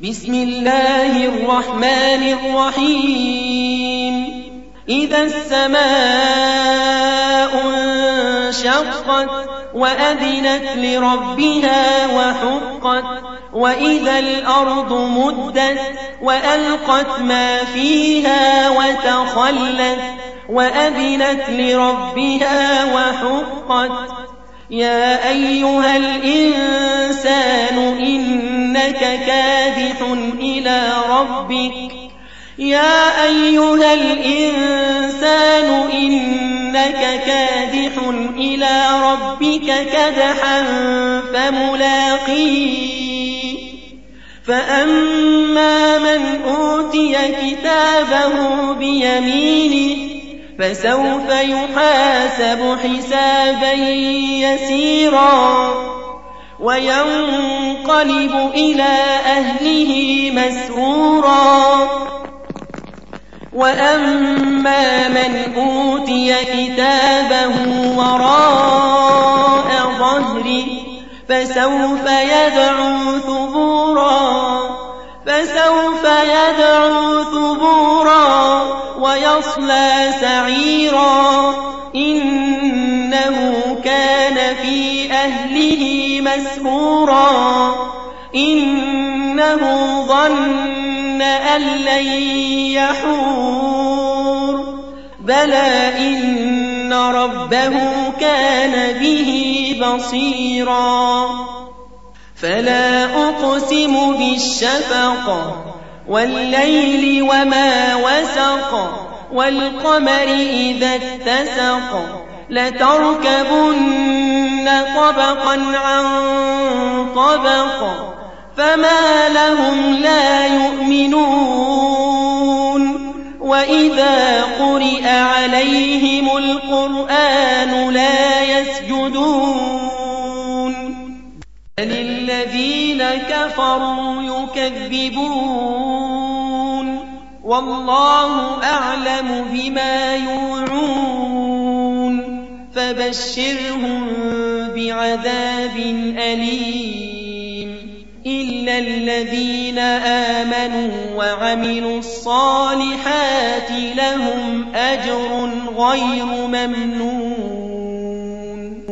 بسم الله الرحمن الرحيم إذا السماء انشقت وأذنت لربها وحقت وإذا الأرض مدت وألقت ما فيها وتخلت وأذنت لربها وحقت يا أيها الإنسان إنك كادح إلى ربك يا أيها الإنسان إنك كادح إلى ربك كدحا فملاقيه فأما من أوتي كتابه بيمينه فسوف يحاسب حسابا يسيرا وينقلب إلى أهله مسرورا وأما من أوتي كتابه وراء ظهره فسوف يدعو ثبورا ويصلى سعيرا إنه كان في أهله مسرورا إنه ظن أن لن يحور بلى إن ربه كان به بصيرا فلا أقسم بالشفق والليل وما وسق والقمر إذا اتسق لتركبن طبقا عن طبق فما لهم لا يؤمنون وإذا قرئ عليهم القرآن لا يسجدون بل الذين كفروا يكذبون والله أعلم بما يوعون فبشرهم بعذاب أليم إلا الذين آمنوا وعملوا الصالحات لهم أجر غير ممنون